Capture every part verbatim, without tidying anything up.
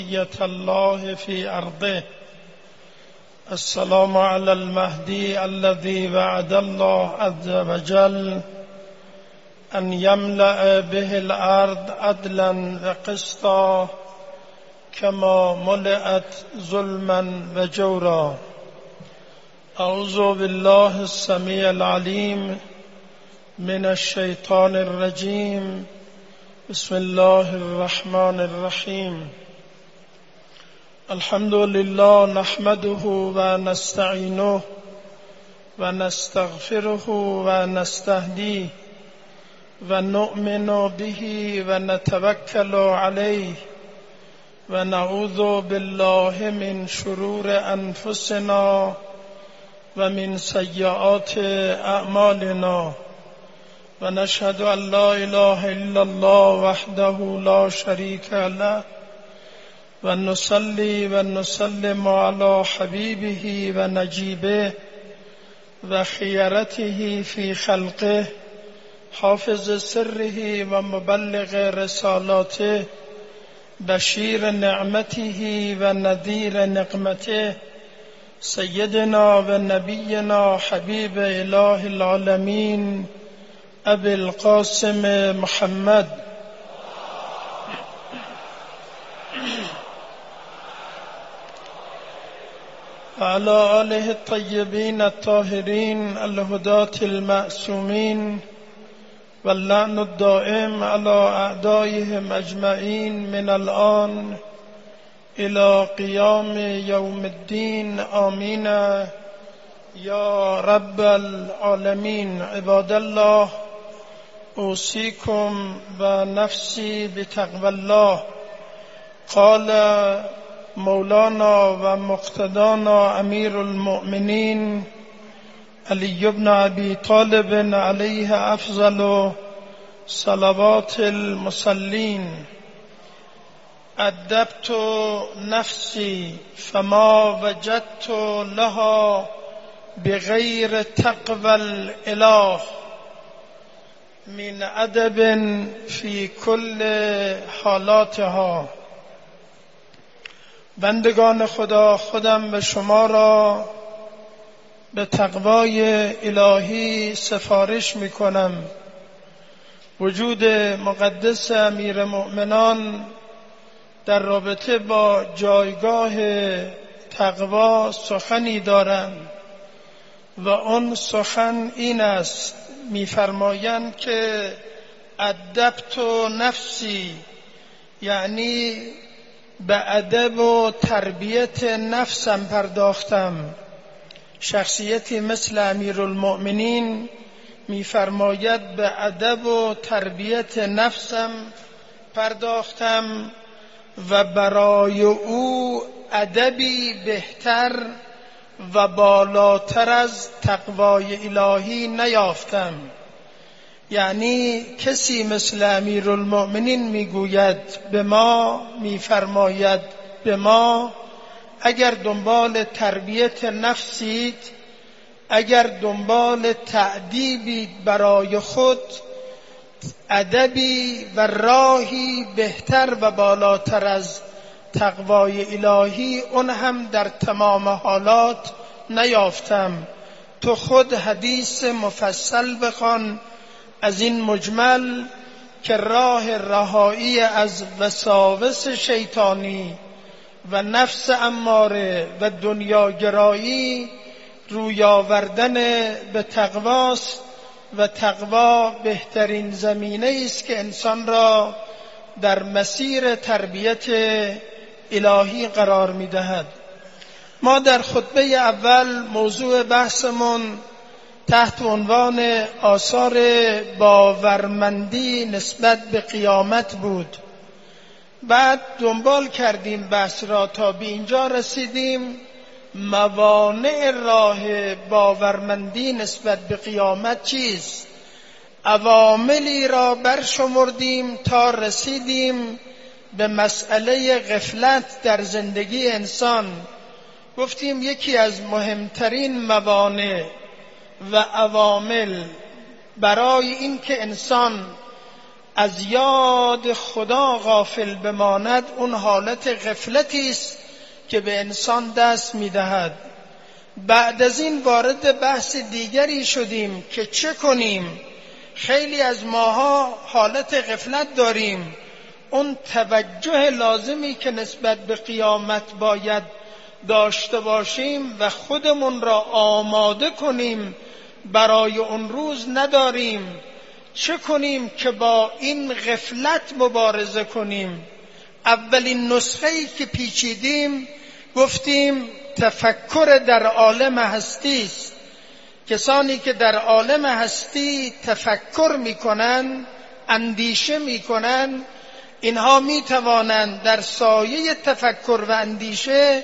الله في أرضه. السلام على المهدي الذي وعد الله عز وجل أن يملأ به الأرض عدلا وقسطا كما ملئت ظلما وجورا. أعوذ بالله السميع العليم من الشيطان الرجيم. بسم الله الرحمن الرحيم. الحمد لله نحمده ونستعينه ونستغفره ونستهديه ونؤمن به ونتوكل عليه ونعوذ بالله من شرور أنفسنا ومن سيئات أعمالنا ونشهد أن لا إله إلا الله وحده لا شريك له ونصلي ونسلم على حبيبه ونجيبه وخيرته في خلقه حافظ سره ومبلغ رسالاته بشير نعمته ونذير نقمته سيدنا ونبينا حبيب إله العالمين أبي القاسم محمد وعلى آله الطيبين الطاهرين الهداة المعصومين واللعن الدائم على أعدائهم أجمعين من الآن إلى قيام يوم الدين آمين يا رب العالمين. عباد الله، أوصيكم ونفسي بتقوى الله. قال مولانا ومقتدانا أمير المؤمنين علي بن أبي طالب عليه أفضل صلوات المصلين: أدبت نفسي فما وجدت لها بغير تقوى الإله من أدب في كل حالاتها. بندگان خدا، خودم به شما را به تقوای الهی سفارش می کنم. وجود مقدس امیر مؤمنان در رابطه با جایگاه تقوا سخنی دارند و آن سخن این است: می‌فرمایند که ادبت نفسی، یعنی به ادب و تربیت نفسم پرداختم. شخصیتی مثل امیرالمؤمنین می‌فرماید به ادب و تربیت نفسم پرداختم و برای او ادبی بهتر و بالاتر از تقوای الهی نیافتم. یعنی کسی مثل امیرالمؤمنین میگوید به ما، میفرماید به ما، اگر دنبال تربیت نفسید، اگر دنبال تأدیبید برای خود، ادبی و راهی بهتر و بالاتر از تقوای الهی اون هم در تمام حالات نیافتم. تو خود حدیث مفصل بخوان از این مجمل که راه رهایی از وساوس شیطانی و نفس اماره و دنیاگرایی روی آوردن به تقواست و تقوا بهترین زمینه است که انسان را در مسیر تربیت الهی قرار می‌دهد. ما در خطبه اول موضوع بحثمون تحت عنوان آثار باورمندی نسبت به قیامت بود. بعد دنبال کردیم بحث را تا به اینجا رسیدیم موانع راه باورمندی نسبت به قیامت چیست. عواملی را برشمردیم تا رسیدیم به مسئله غفلت در زندگی انسان. گفتیم یکی از مهمترین موانع و عوامل برای این که انسان از یاد خدا غافل بماند اون حالت غفلتی است که به انسان دست می‌دهد. بعد از این وارد بحث دیگری شدیم که چه کنیم. خیلی از ماها حالت غفلت داریم. اون توجه لازمی که نسبت به قیامت باید داشته باشیم و خودمون را آماده کنیم برای اون روز نداریم. چه کنیم که با این غفلت مبارزه کنیم؟ اولین نسخه‌ای که پیچیدیم گفتیم تفکر در عالم هستی است. کسانی که در عالم هستی تفکر میکنن، اندیشه میکنن، اینها میتوانند در سایه تفکر و اندیشه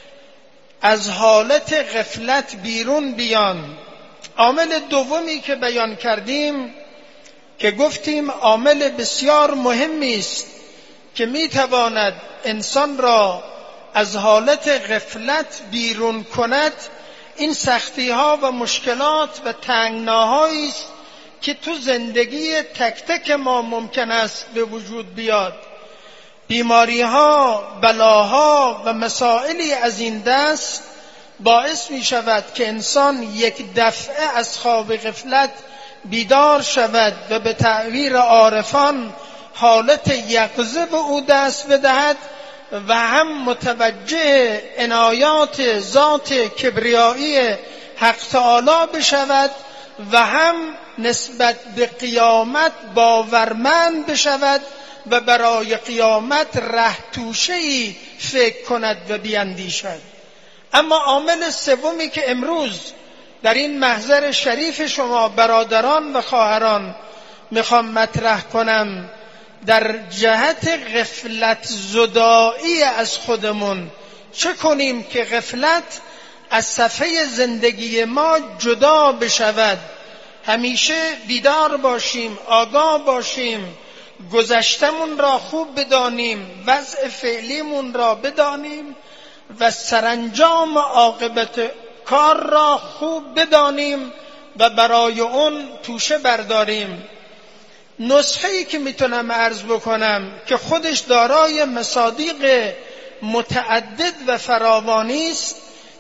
از حالت غفلت بیرون بیان. عامل دومی که بیان کردیم که گفتیم عامل بسیار مهمی است که میتواند انسان را از حالت غفلت بیرون کند، این سختی ها و مشکلات و تنگناهایی است که تو زندگی تک تک ما ممکن است به وجود بیاد. بیماری ها، بلاها و مسائلی از این دست باعث می شود که انسان یک دفعه از خواب غفلت بیدار شود و به تعبیر عارفان حالت یقظه به او دست بدهد و هم متوجه عنایات ذات کبریایی حق تعالی بشود و هم نسبت به قیامت باورمند بشود و برای قیامت ره توشه‌ای فکر کند و بیاندیشد. اما عامل سومی که امروز در این محضر شریف شما برادران و خواهران میخوام مطرح کنم، در جهت غفلت زدایی از خودمون چه کنیم که غفلت از صفحه زندگی ما جدا بشود. همیشه بیدار باشیم، آگاه باشیم، گذشتمون را خوب بدانیم، وضع فعلیمون را بدانیم و سرانجام عاقبت کار را خوب بدانیم و برای اون توشه برداریم. نسخه‌ای که میتونم عرض بکنم که خودش دارای مصادیق متعدد و فراوانی است،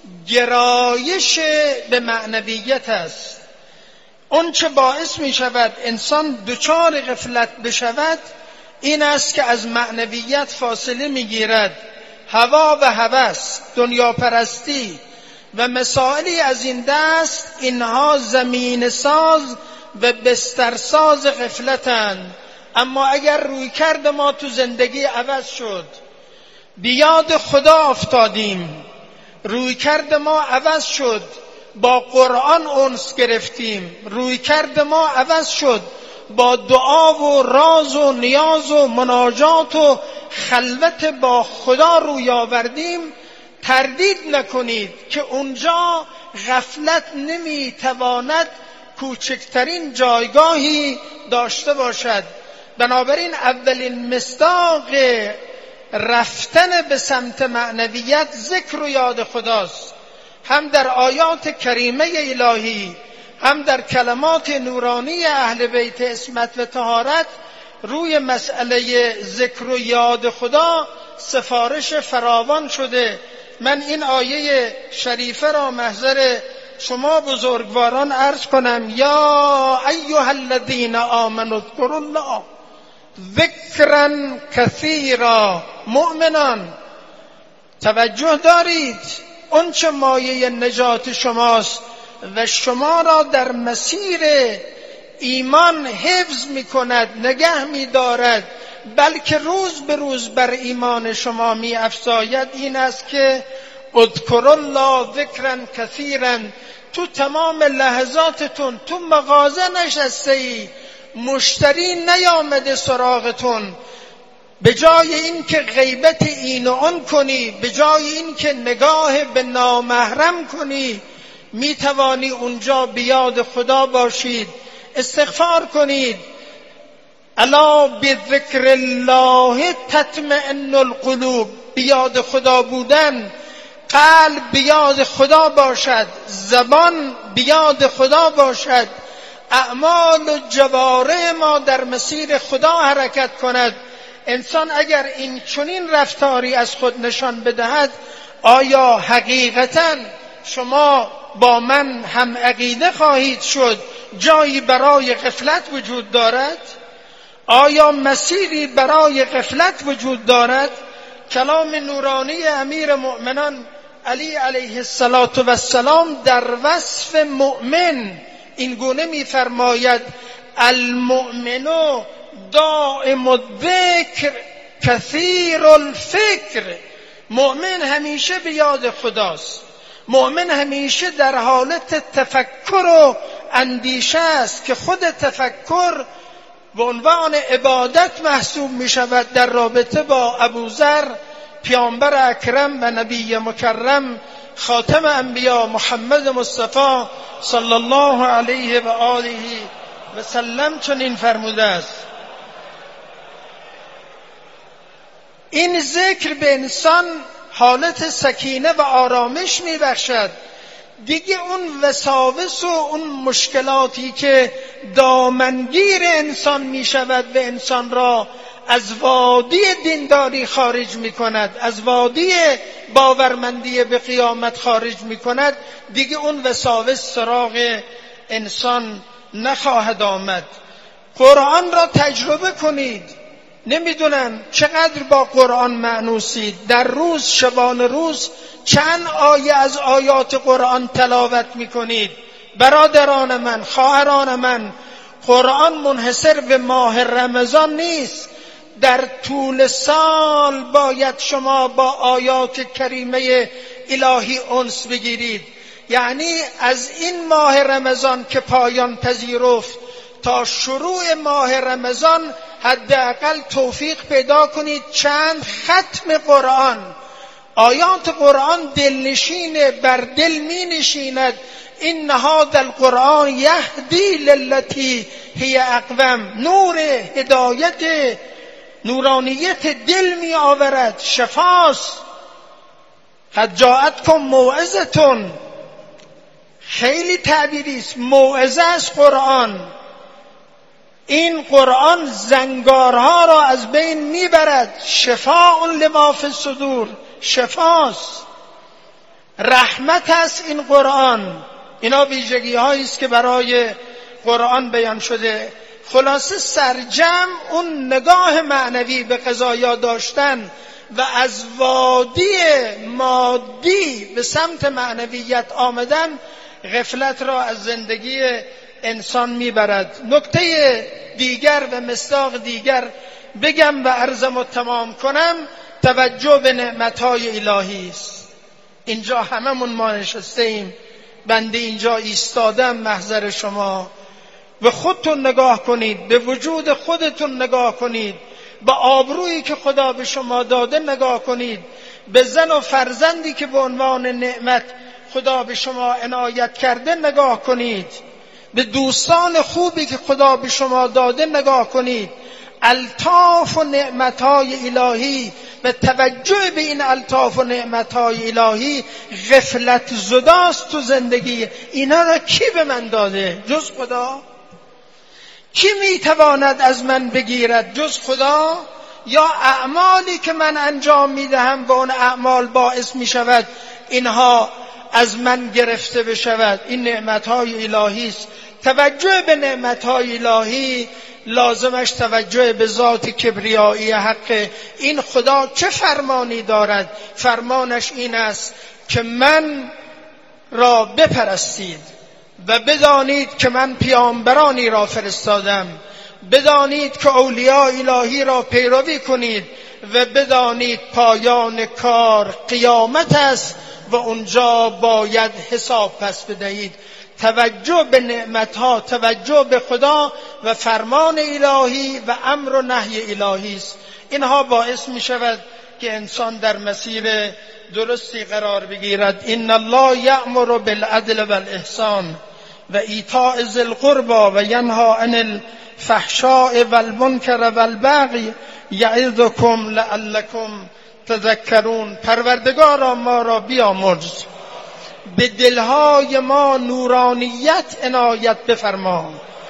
گرایش به معنویت است. اون چه باعث می شود انسان دچار غفلت بشود این است که از معنویت فاصله می گیرد. هوا و هوس، دنیا پرستی و مسائلی از این دست، اینها زمین ساز و بسترساز غفلتند. اما اگر روی کرد ما تو زندگی عوض شد، بیاد خدا افتادیم، روی کرد ما عوض شد، با قرآن انس گرفتیم، روی کرد ما عوض شد، با دعا و راز و نیاز و مناجات و خلوت با خدا روی آوردیم، تردید نکنید که اونجا غفلت نمیتواند کوچکترین جایگاهی داشته باشد. بنابراین اولین مصداق رفتن به سمت معنویت ذکر و یاد خداست، هم در آیات کریمه الهی، هم در کلمات نورانی اهل بیت عصمت و طهارت. روی مسئله ذکر و یاد خدا سفارش فراوان شده. من این آیه شریفه را محضر شما بزرگواران عرض کنم: یا ایها الذین آمنوا اذکروا الله ذکرا کثیرا. مؤمنان توجه دارید، اون چه مایه نجات شماست و شما را در مسیر ایمان حفظ می کند، نگه می دارد، بلکه روز به روز بر ایمان شما می افزاید، این است که اذکروا الله ذکرا کثیرا. تو تمام لحظاتتون تو مغازه نشسته ای، مشتری نیامده سراغتون، به جای این که غیبت این و آن کنی، به جای این که نگاه به نامحرم کنی، می توانی اونجا بیاد خدا باشید، استغفار کنید. الا بذکر الله تطمئن القلوب. بیاد خدا بودن، قلب بیاد خدا باشد، زبان بیاد خدا باشد، اعمال و جوارح ما در مسیر خدا حرکت کند. انسان اگر این چنین رفتاری از خود نشان بدهد، آیا حقیقتاً شما با من هم عقیده خواهید شد؟ جایی برای غفلت وجود دارد؟ آیا مسیری برای غفلت وجود دارد؟ کلام نورانی امیر مؤمنان علی علیه السلام در وصف مؤمن این گونه می‌فرماید: المؤمن دائم الذکر کثیر الفکر. مؤمن همیشه به یاد خداست، مؤمن همیشه در حالت تفکر و اندیشه است که خود تفکر به عنوان عبادت محسوب می شود. در رابطه با ابوذر، پیامبر اکرم و نبی مکرم خاتم انبیا محمد مصطفی صلی الله علیه و آله و سلم چنین فرموده است: این ذکر به انسان حالت سکینه و آرامش می بخشد. دیگه اون وساوس و اون مشکلاتی که دامنگیر انسان می شود و انسان را از وادی دینداری خارج می کند، از وادی باورمندی به قیامت خارج می کند، دیگه اون وساوس سراغ انسان نخواهد آمد. قرآن را تجربه کنید. نمیدونم چقدر با قرآن مأنوسید. در روز، شبانه روز چند آیه از آیات قرآن تلاوت میکنید؟ برادران من، خواهران من، قرآن منحصر به ماه رمضان نیست. در طول سال باید شما با آیات کریمه الهی انس بگیرید. یعنی از این ماه رمضان که پایان پذیرفت تا شروع ماه رمضان حداقل توفیق پیدا کنید چند ختم قرآن. آیات قرآن دلنشینه، بر دل می نشیند. این هذا القرآن یهدی للتی هی اقوم. نور هدایت، نورانیت دل می آورد، شفاست. قد جاءتکم موعظة، خیلی تعبیری است، موعظه است قرآن. این قرآن زنگارها را از بین میبرد. شفاء لما فی الصدور، شفاست، رحمت است این قرآن. اینا ویژگی هایی است که برای قرآن بیان شده. خلاصه سرجم اون نگاه معنوی به قضایا داشتن و از وادی مادی به سمت معنویت آمدن غفلت را از زندگی انسان میبرد. نکته دیگر و مصداق دیگر بگم و عرضم رو تمام کنم. توجه به نعمتهای الهی است. اینجا هممون ما نشسته ایم، بنده اینجا ایستادم محضر شما. به خودتون نگاه کنید، به وجود خودتون نگاه کنید، به آبرویی که خدا به شما داده نگاه کنید، به زن و فرزندی که به عنوان نعمت خدا به شما عنایت کرده نگاه کنید، به دوستان خوبی که خدا به شما داده نگاه کنید. الطاف و نعمتهای الهی و توجه به این الطاف و نعمتهای الهی غفلت زداست تو زندگی. اینا را کی به من داده جز خدا؟ کی میتواند از من بگیرد جز خدا؟ یا اعمالی که من انجام میدهم و اون اعمال باعث میشود اینها از من گرفته بشود؟ این نعمتهای الهی است. توجه به نعمتهای الهی لازمش توجه به ذات کبریایی حق. این خدا چه فرمانی دارد؟ فرمانش این است که من را بپرستید و بدانید که من پیامبرانی را فرستادم، بدانید که اولیاء الهی را پیروی کنید و بدانید پایان کار قیامت است و اونجا باید حساب پس بدهید. توجه به نعمتها، توجه به خدا و فرمان الهی و امر و نهی الهی است. اینها باعث می شود که انسان در مسیر درستی قرار بگیرد. ان الله یأمر بالعدل والاحسان و ایتاء ذی القربى و ینهی عن الفحشاء والمنکر والبغی یعظکم لعلکم تذکرون. پروردگارا ما را بیامرز، به دلهای ما نورانیت عنایت بفرما،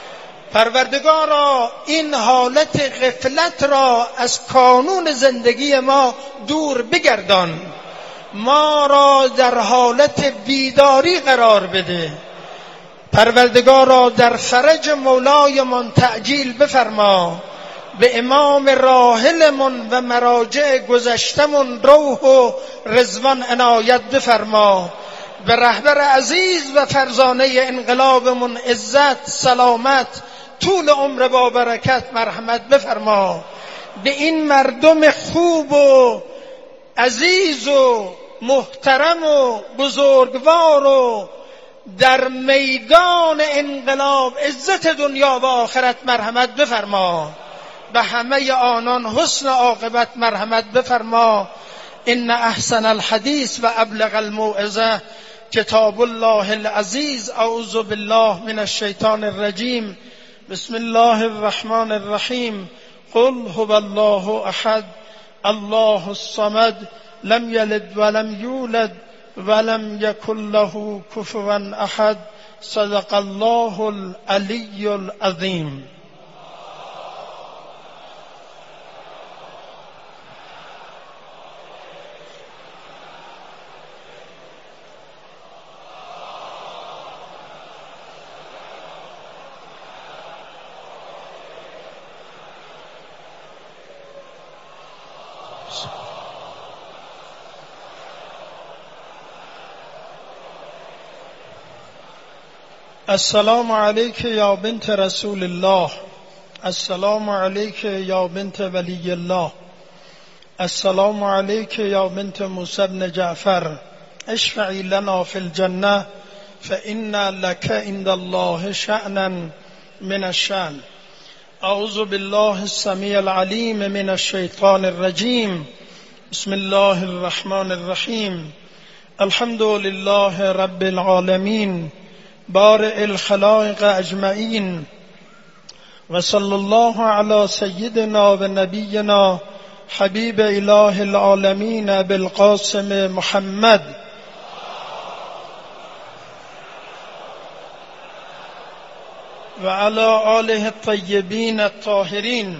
پروردگارا این حالت غفلت را از کانون زندگی ما دور بگردان، ما را در حالت بیداری قرار بده. پروردگارا در فرج مولایمان تعجیل بفرما، به امام راحلمون و مراجع گذشتمون روح و رضوان عنایت بفرما، به رهبر عزیز و فرزانه انقلابمون عزت، سلامت، طول عمر با برکت مرحمت بفرما. به این مردم خوب و عزیز و محترم و بزرگوار و در میدان انقلاب عزت دنیا و آخرت مرحمت بفرما، به همه آنان حسن عاقبت مرحمت بفرما. ان احسن الحدیث و ابلغ الموعظه کتاب الله العزیز. اعوذ بالله من الشیطان الرجیم. بسم الله الرحمن الرحیم. قل هو الله احد الله الصمد لم یلد ولم یولد ولم یکن له کفوا احد. صدق الله العلی العظیم. السلام علیک یا بنت رسول الله، السلام علیک یا بنت ولی الله، السلام علیک یا بنت موسی بن جعفر، اشفعی لنا فی الجنه فإن لك عند الله شأنا من الشأن. اعوذ بالله السمیع العلیم من الشیطان الرجیم. بسم الله الرحمن الرحیم. الحمد لله رب العالمین بارئ الخلائق اجمعین و صلی الله علی سیدنا و نبینا حبیب اله العالمین بالقاسم محمد و علی آله الطیبین الطاهرین.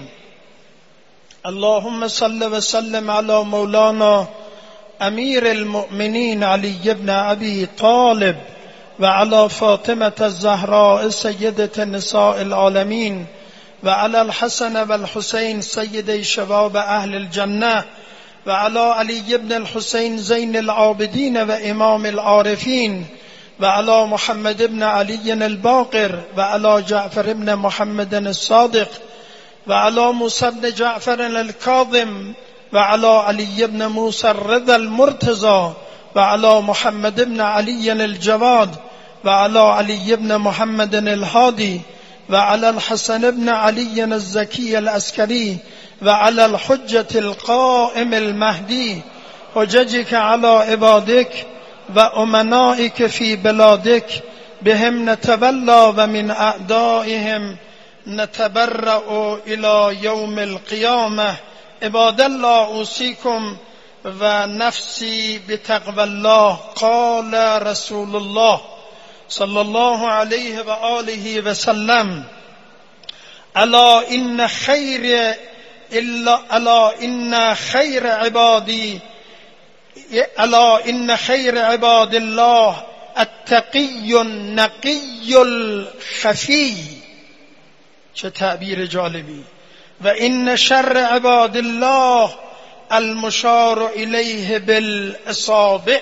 اللهم صل و سلم علی مولانا امیر المؤمنین علی بن ابی طالب و علی فاطمة الزهراء سیدة نساء العالمین و علی الحسن و الحسین سید شباب اهل الجنه و علی علی بن الحسین زین العابدین و امام العارفین و علی محمد بن علی الباقر و علی جعفر بن محمد الصادق و علی موسی بن جعفر الکاظم و علی علی بن موسی الرضا المرتضی و علی محمد بن علی الجواد و علی علی بن محمد الهادی و علی الحسن بن علی الزکی العسکری و علی الحجة القائم المهدی حججك علی عبادك و امنائك فی بلادك بهم نتولى و من اعدائهم نتبرأ الى یوم القیامه. عباد الله اوصیکم و نفسی بتقوى الله. قال رسول الله صلی الله علیه و آله و سلم الا ان خیر الا الا ان خیر عبادی الا ان خیر عباد الله التقی النقی الخفی. چه تعبیر جالبی. و ان شر عباد الله المشار الیه بالاصابع.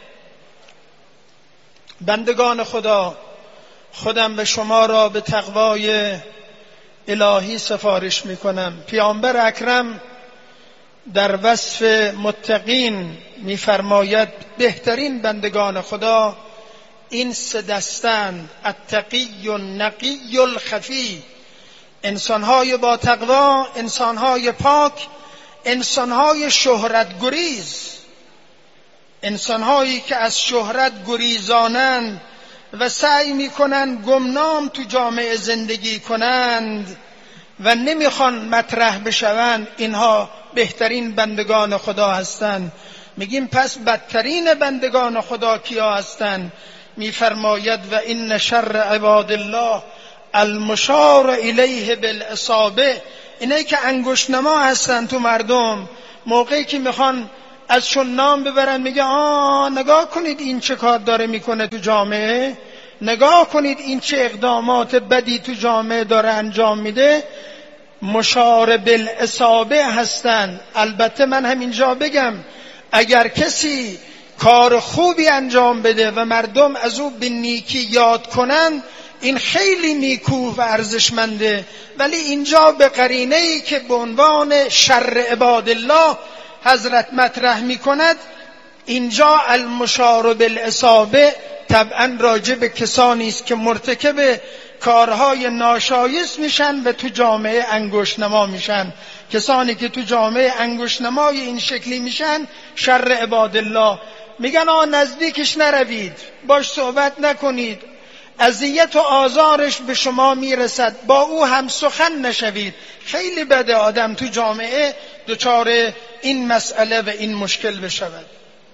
بندگان خدا، خودم به شما را به تقوای الهی سفارش میکنم. پیامبر اکرم در وصف متقین میفرماید بهترین بندگان خدا این سه دستند: التقی النقی الخفی. انسانهای با تقوا، انسانهای پاک، انسانهای شهرت گریز، انسانهایی که از شهرت گریزانند و سعی میکنند گمنام تو جامعه زندگی کنند و نمیخوان مطرح بشوند، اینها بهترین بندگان خدا هستند. میگیم پس بدترین بندگان خدا کیا هستند؟ میفرماید و ان شر عباد الله المشار الیه بالاصابع، اینایی که انگشت نما هستن تو مردم، موقعی که میخوان ازشون نام ببرن میگه آه نگاه کنید این چه کار داره میکنه تو جامعه، نگاه کنید این چه اقدامات بدی تو جامعه داره انجام میده. مشار بالاصابع هستن. البته من همینجا بگم اگر کسی کار خوبی انجام بده و مردم از او به نیکی یاد کنند، این خیلی نیکو و ارزشمنده، ولی اینجا به قرینه‌ای که به عنوان شر عباد الله حضرت مطرح می کند، اینجا المشار بالاصابع طبعا راجع به کسانی است که مرتکب کارهای ناشایست میشن و تو جامعه انگشت نما میشن. کسانی که تو جامعه انگشت نمای این شکلی میشن شر عباد الله. میگن آ نزدیکش نروید، باش صحبت نکنید، اذیت و آزارش به شما میرسد، با او هم سخن نشوید. خیلی بده آدم تو جامعه دچار این مسئله و این مشکل بشود.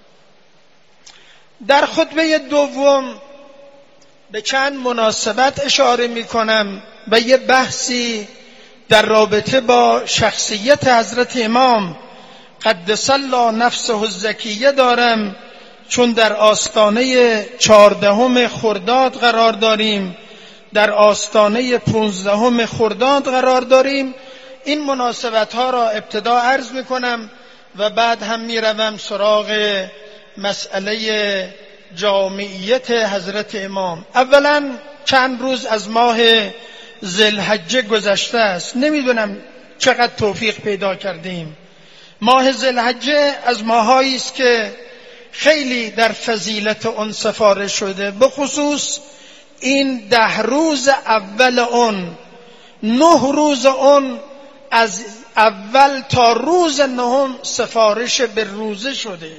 در خطبه دوم به چند مناسبت اشاره میکنم و یه بحثی در رابطه با شخصیت حضرت امام قدس الله نفسه الزکیه دارم، چون در آستانه چهاردهم خرداد قرار داریم، در آستانه پونزدهم خرداد قرار داریم. این مناسبت ها را ابتدا عرض میکنم و بعد هم میروم سراغ مسئله جامعیت حضرت امام. اولا چند روز از ماه ذوالحجه گذشته است، نمیدونم چقدر توفیق پیدا کردیم. ماه ذوالحجه از ماهایی است که خیلی در فضیلت اون سفاره شده، به خصوص این ده روز اول اون، نه روز اون، از اول تا روز نهم سفارش به روزه شده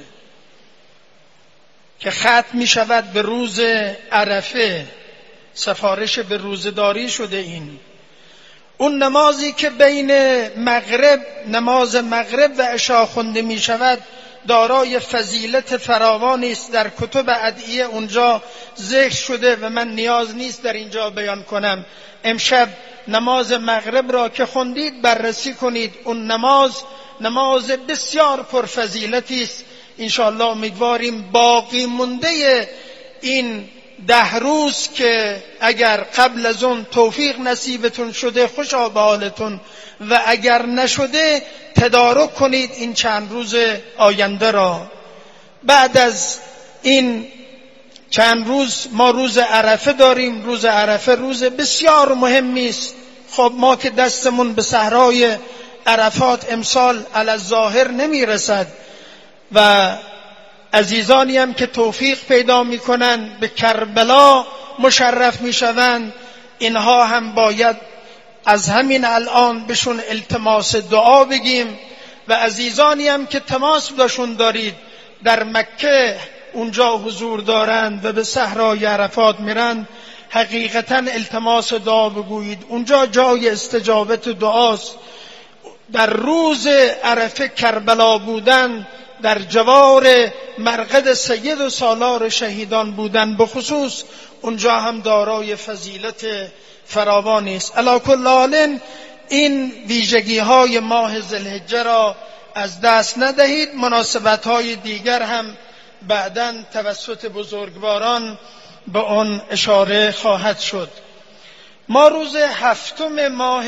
که ختم می شود به روز عرفه، سفارش به روزه‌داری شده. این اون نمازی که بین مغرب، نماز مغرب و عشا خونده می شود دارای فضیلت فراوانی است، در کتب ادعیه اونجا ذکر شده و من نیاز نیست در اینجا بیان کنم. امشب نماز مغرب را که خوندید بررسی کنید. اون نماز نماز بسیار پرفضیلتی است. انشاءالله امیدواریم باقی مونده این ده روز که اگر قبل از اون توفیق نصیبتون شده خوشا به حالتون، و اگر نشده تدارک کنید این چند روز آینده را. بعد از این چند روز ما روز عرفه داریم. روز عرفه روز بسیار مهمی است. خب ما که دستمون به صحرای عرفات امسال علی الظاهر نمی رسد و عزیزانی هم که توفیق پیدا می کنند به کربلا مشرف می شوند، اینها هم باید از همین الان بهشون التماس دعا بگیم. و عزیزانی هم که تماس باشون دارید در مکه اونجا حضور دارند و به صحرای عرفات میرند، حقیقتا التماس دعا بگویید. اونجا جای استجابت دعاست. در روز عرفه کربلا بودن، در جوار مرقد سید و سالار شهیدان بودن به خصوص، اونجا هم دارای فضیلت فراوانی است. علی کل حال این ویژگی های ماه ذوالحجه را از دست ندهید. مناسبت های دیگر هم بعداً توسط بزرگواران به آن اشاره خواهد شد. ما روز هفتم ماه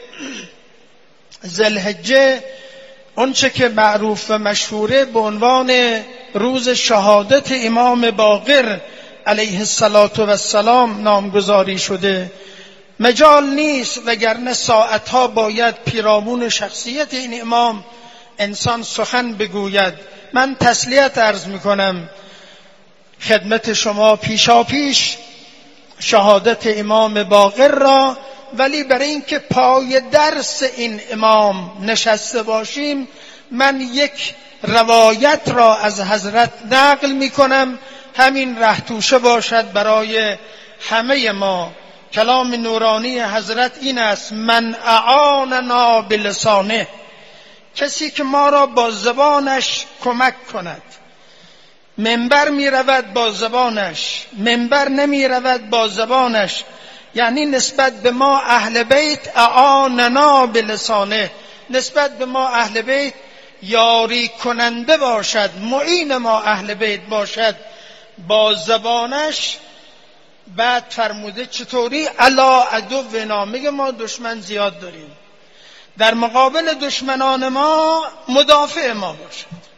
ذوالحجه، اونچه که معروف و مشهوره به عنوان روز شهادت امام باقر علیه السلام نامگذاری شده. مجال نیست، وگرنه ساعتها باید پیرامون شخصیت این امام انسان سخن بگوید. من تسلیت عرض میکنم خدمت شما پیشا پیش شهادت امام باقر را، ولی برای اینکه پای درس این امام نشسته باشیم من یک روایت را از حضرت نقل میکنم، همین رهتوشه باشد برای همه ما. کلام نورانی حضرت این است: من اعاننا بلسانه، کسی که ما را با زبانش کمک کند. منبر می رود با زبانش، منبر نمی رود با زبانش. یعنی نسبت به ما اهل بیت اعاننا بلسانه، نسبت به ما اهل بیت یاری کننده باشد، معین ما اهل بیت باشد با زبانش. بعد فرموده چطوری؟ علا عدونا، میگه ما دشمن زیاد داریم، در مقابل دشمنان ما مدافع ما باشد.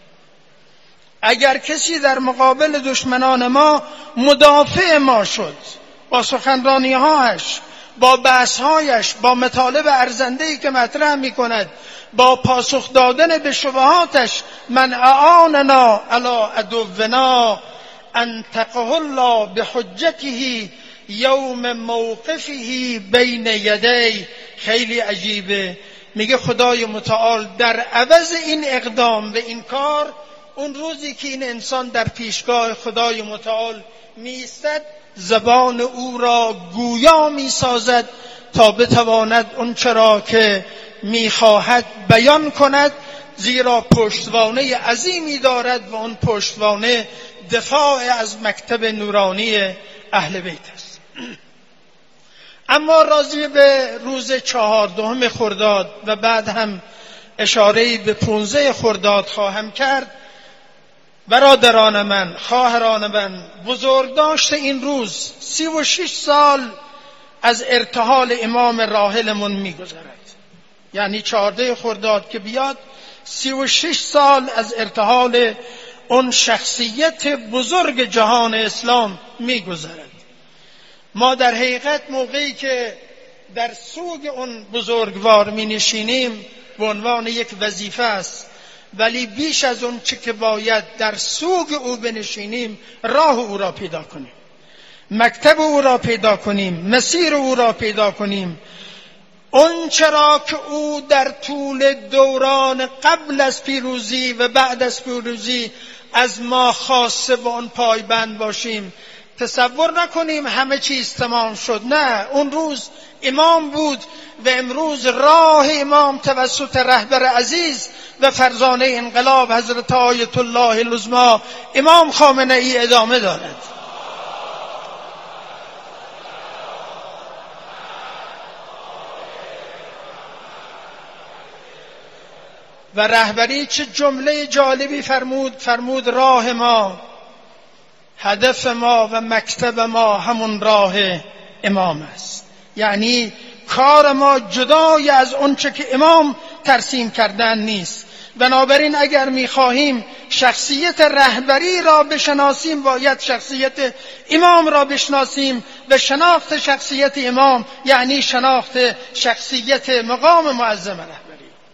اگر کسی در مقابل دشمنان ما مدافع ما شد، با سخنرانی‌هایش، با بحث‌هایش، با مطالب ارزنده‌ای که مطرح می‌کند، با پاسخ دادن به شبهاتش، من اعاننا علی عدونا انتقه الله بحجته یوم موقفه بین یدی. خیلی عجیبه، میگه خدای متعال در عوض این اقدام به این کار، اون روزی که این انسان در پیشگاه خدای متعال می‌ایستد، زبان او را گویا می‌سازد تا بتواند اون چرا که می‌خواهد بیان کند، زیرا پشتوانه عظیمی دارد و اون پشتوانه دفاع از مکتب نورانی اهل بیت است. اما راجع به روز چهاردهم خرداد و بعد هم اشاره‌ای به پانزده خرداد خواهم کرد. برادران من، خواهران من، بزرگداشت این روز سی و شش سال از ارتحال امام راحلمون می‌گذرد. یعنی چهارده خرداد که بیاد، سی و شش سال از ارتحال اون شخصیت بزرگ جهان اسلام می‌گذرد. ما در حقیقت موقعی که در سوگ اون بزرگوار می‌نشینیم به عنوان یک وظیفه است، ولی بیش از اون چه که باید در سوگ او بنشینیم، راه او را پیدا کنیم، مکتب او را پیدا کنیم، مسیر او را پیدا کنیم. اون چرا که او در طول دوران قبل از پیروزی و بعد از پیروزی از ما خواسته به اون پایبند باشیم. تصور نکنیم همه چیز تمام شد، نه، اون روز امام بود و امروز راه امام توسط رهبر عزیز و فرزانه انقلاب حضرت آیت الله العظمی امام خامنه ای ادامه دارد. و رهبری چه جمله جالبی فرمود، فرمود راه ما، هدف ما و مکتب ما همون راه امام است. یعنی کار ما جدای از اونچه که امام ترسیم کردن نیست. بنابراین اگر می‌خواهیم شخصیت رهبری را بشناسیم، باید شخصیت امام را بشناسیم. و شناخت شخصیت امام یعنی شناخت شخصیت مقام معظم رهبری.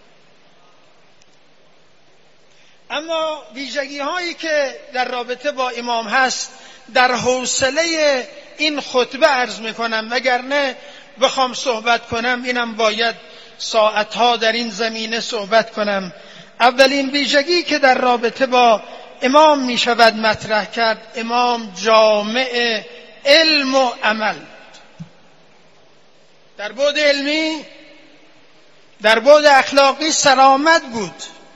اما ویژگی هایی که در رابطه با امام هست در حوصله این خطبه عرض میکنم، وگرنه بخوام صحبت کنم اینم باید ساعتها در این زمینه صحبت کنم. اولین ویژگی که در رابطه با امام می شود مطرح کرد، امام جامع علم و عمل. در بعد علمی، در بعد اخلاقی سرآمد بود.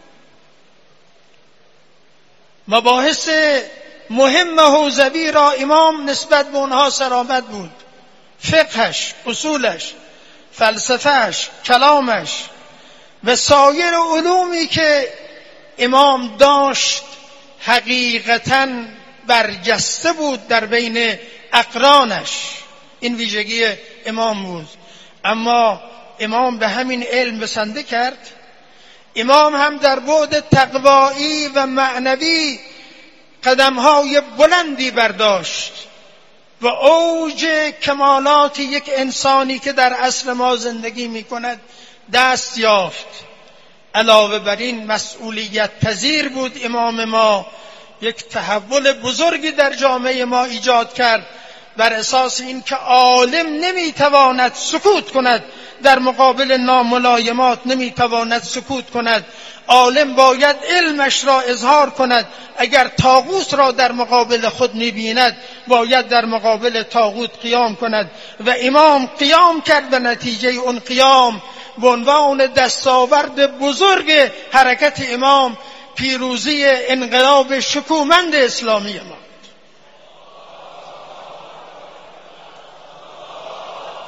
مباحث مهم حوزوی را امام نسبت به اونها سرآمد بود. فقهش، اصولش، فلسفهش، کلامش و سایر علومی که امام داشت حقیقتاً برجسته بود در بین اقرانش. این ویژگی امام بود. اما امام به همین علم بسنده کرد. امام هم در بعد تقوایی و معنوی قدم‌های بلندی برداشت و اوج کمالات یک انسانی که در عصر ما زندگی می‌کند دست یافت. علاوه بر این مسئولیت پذیر بود امام ما، یک تحول بزرگی در جامعه ما ایجاد کرد بر اساس این که عالم نمیتواند سکوت کند در مقابل ناملایمات، نمیتواند سکوت کند. عالم باید علمش را اظهار کند. اگر طاغوت را در مقابل خود می‌بیند باید در مقابل طاغوت قیام کند و امام قیام کرد و نتیجه اون قیام به عنوان دستاورد بزرگ حرکت امام پیروزی انقلاب شکومند اسلامی ما.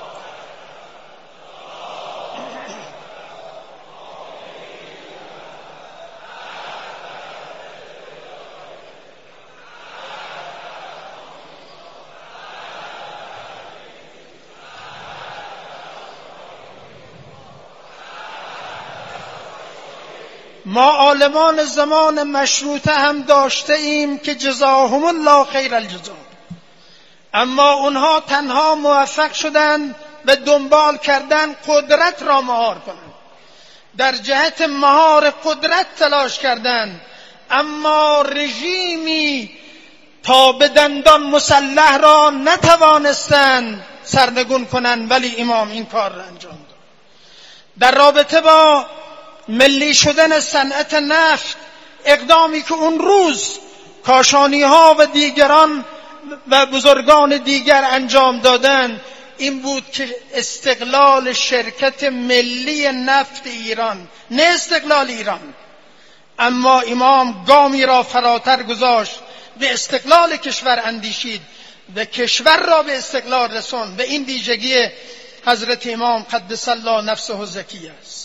ما عالمان زمان مشروطه هم داشته ایم که جزاهم الله خیر الجزا، اما اونها تنها موفق شدند به دنبال کردن قدرت را مهار کنند، در جهت مهار قدرت تلاش کردند، اما رژیمی تا به دندان مسلح را نتوانستند سرنگون کنند، ولی امام این کار را انجام داد. در رابطه با ملی شدن صنعت نفت، اقدامی که اون روز کاشانی ها و دیگران و بزرگان دیگر انجام دادند این بود که استقلال شرکت ملی نفت ایران، نه استقلال ایران. اما امام گامی را فراتر گذاشت، به استقلال کشور اندیشید و کشور را به استقلال رساند. و این ویژگی حضرت امام قدس الله نفسه الزکیه است.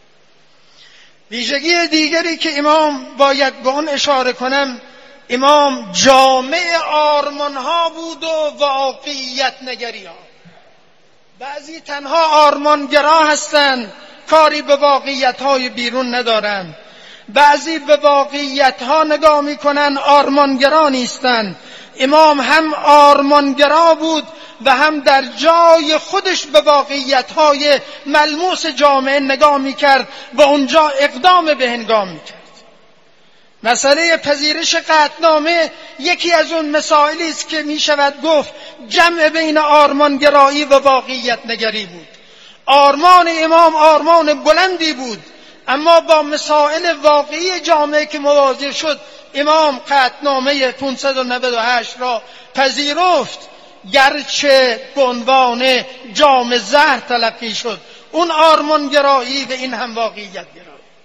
ویژگی دیگری که امام باید به اون اشاره کنم، امام جامع آرمانها بود و واقعیت نگری ها. بعضی تنها آرمانگرا هستند، کاری به واقعیت های بیرون ندارند. بعضی به واقعیت ها نگاه میکنن، آرمانگرا نیستند. امام هم آرمانگرا بود و هم در جای خودش به واقعیت های ملموس جامعه نگاه میکرد و اونجا اقدام به هنگام میکرد. مسئله پذیرش قطعنامه یکی از اون مسائلی است که میشود گفت جمع بین آرمانگرایی و واقعیت نگری بود. آرمان امام آرمان بلندی بود، اما با مسائل واقعی جامعه که مواجه شد، امام قطعنامه پانصد و نود و هشت را پذیرفت، گرچه به عنوان جام زهر تلقی شد. اون آرمانگرایی و این هم واقعیت گرایی.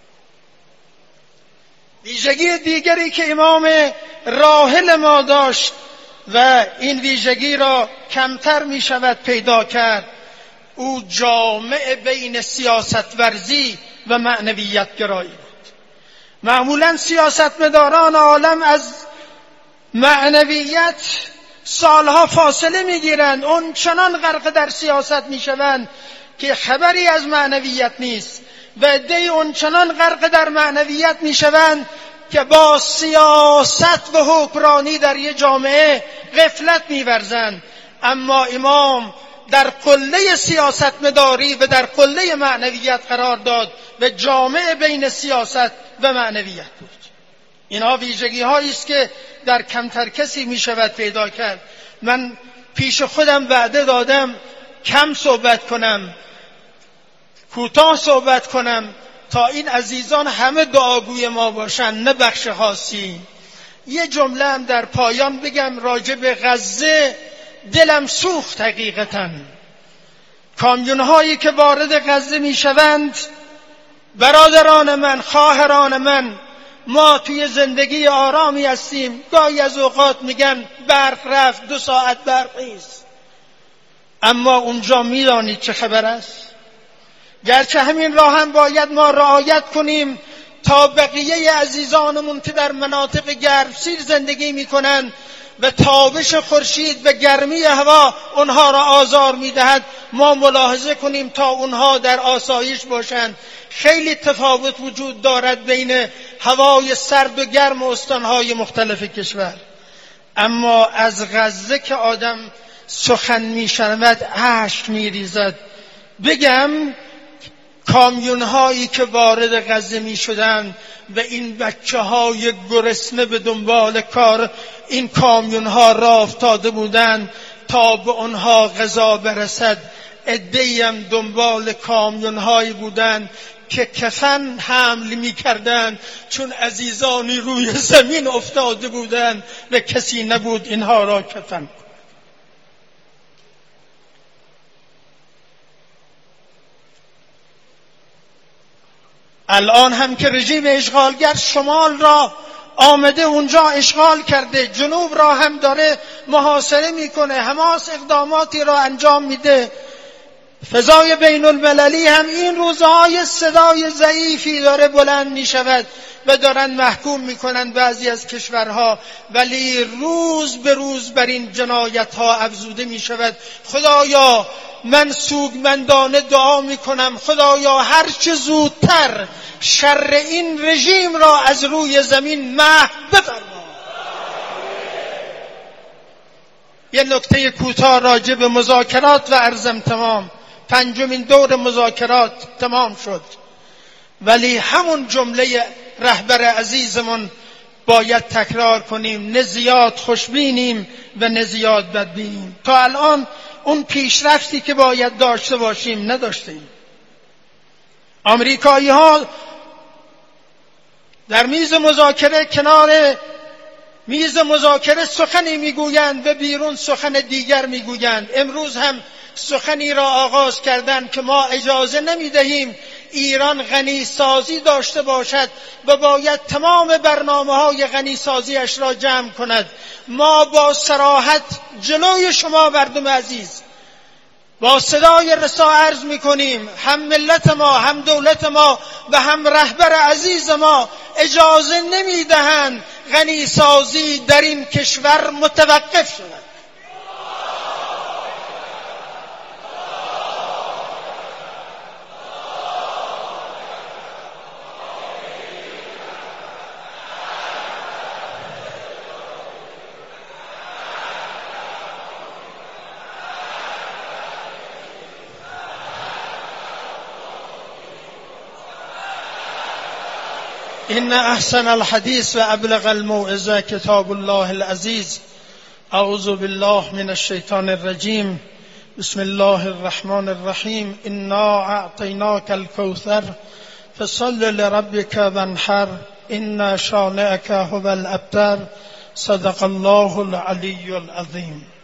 ویژگی دیگری که امام راحل ما داشت و این ویژگی را کمتر می شود پیدا کرد، او جامع بین سیاست ورزی و معنویت گرایی بود. معمولا سیاستمداران عالم از معنویت سالها فاصله میگیرند، اون چنان غرق در سیاست میشوند که خبری از معنویت نیست و عده‌ای اون چنان غرق در معنویت میشوند که با سیاست و حکمرانی در یک جامعه غفلت می‌ورزند. اما امام در قله سیاست مداری و در قله معنویت قرار داد و جامع بین سیاست و معنویت بود. اینها ویژگی هایی است که در کمتر کسی می شود پیدا کرد. من پیش خودم وعده دادم کم صحبت کنم، کوتاه صحبت کنم تا این عزیزان همه دعاگوی ما باشن، نه بخش خاصی. یه جمله هم در پایان بگم راجع به غزه. دلم سوخت حقیقتاً. کامیون هایی که وارد غزه می شوند، برادران من، خواهران من، ما توی زندگی آرامی هستیم، گاهی از اوقات میگن برق رفت، دو ساعت برق نیست، اما اونجا میدانید چه خبر است. گرچه همین راه هم باید ما رعایت کنیم تا بقیه عزیزانمون که در مناطق گرمسیر زندگی میکنن و تابش خورشید و گرمی هوا اونها را آزار میدهد، ما ملاحظه کنیم تا اونها در آسایش باشند. خیلی تفاوت وجود دارد بین هوای سرد و گرم استانهای مختلف کشور. اما از غزه که آدم سخن میشنود اشک میریزد. بگم کامیون هایی که وارد غزه می شدند و این بچه های گرسنه به دنبال کار این کامیون ها را افتاده بودند تا به آنها غذا برسد. عده‌ای هم دنبال کامیون هایی بودند که کفن حمل می کردند، چون عزیزانی روی زمین افتاده بودند و کسی نبود اینها را کفن. الان هم که رژیم اشغالگر شمال را آمده اونجا اشغال کرده، جنوب را هم داره محاصره میکنه، حماس اقداماتی را انجام میده فضای بین المللی هم این روزهای صدای ضعیفی داره بلند می شود و دارن محکوم می کنند بعضی از کشورها، ولی روز به روز بر این جنایت ها افزوده می شود. خدایا من سوگمندانه دعا می کنم، خدایا هر چه زودتر شر این رژیم را از روی زمین محو بفرما. یه نکته کوتاه راجع به مذاکرات و عرضم تمام. پنجمین دور مذاکرات تمام شد، ولی همون جمله رهبر عزیزمون باید تکرار کنیم: نه زیاد خوشبینیم و نه زیاد بدبینیم. تا الان اون پیشرفتی که باید داشته باشیم نداشتیم. آمریکایی ها در میز مذاکره کنار میز مذاکره سخنی میگویند و بیرون سخن دیگر میگویند. امروز هم سخنی را آغاز کردند که ما اجازه نمیدهیم ایران غنی سازی داشته باشد و باید تمام برنامه های غنی سازیش را جمع کند. ما با صراحت جلوی شما مردم عزیز با صدای رسا عرض میکنیم: هم ملت ما، هم دولت ما و هم رهبر عزیز ما اجازه نمیدهند غنی سازی در این کشور متوقف شود. إن أحسن الحديث وأبلغ الموعظة كتاب الله العزيز. أعوذ بالله من الشيطان الرجيم. بسم الله الرحمن الرحيم. إنا أعطيناك الكوثر فصل لربك وانحر إن شانئك هو الأبتر. صدق الله العلي العظيم.